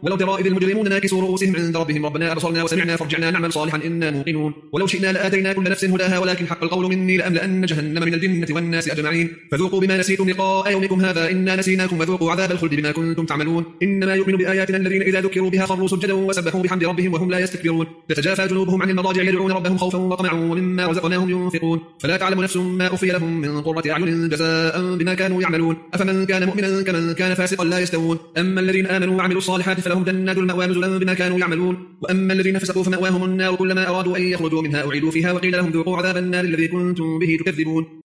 ولو ترى إذ المجرمون ناكسوا رؤوسهم عند ربهم ربنا أبصرنا وسمعنا فارجعنا نعمل صالحا إنا موقنون ولو شئنا لآتينا كل نفس هداها ولكن حق القول مني لأملأن جهنم من الجنة والناس أجمعين فذوقوا بما نسيتم لقاء يومكم هذا إنا نسيناكم وذوقوا عذاب الخلد بما كنتم تعملون إنما يؤمن بآياتنا الذين إذا ذكروا بها خروا سجدا وسبحوا بحمد ربهم وهم لا يستكبرون تتجافى جنوبهم عن المضاجع يدعون ربهم خوفا وطمعا ومما رزقناهم ينفقون فلا تعلم نفس ما أخفي لهم من قرة أعين جزاء بما كانوا يعملون أفمن كان مؤمنا كمن كان فاسقا لا يستوون أما الذين آمنوا وعملوا الصالحات فلهم جنات المأوى نزلا بما كانوا يعملون وأما الذين فسقوا فمأواهم النار كلما أرادوا أن يخرجوا منها أعيدوا فيها وقيل لهم ذوقوا عذاب النار الذي كنتم به تكذبون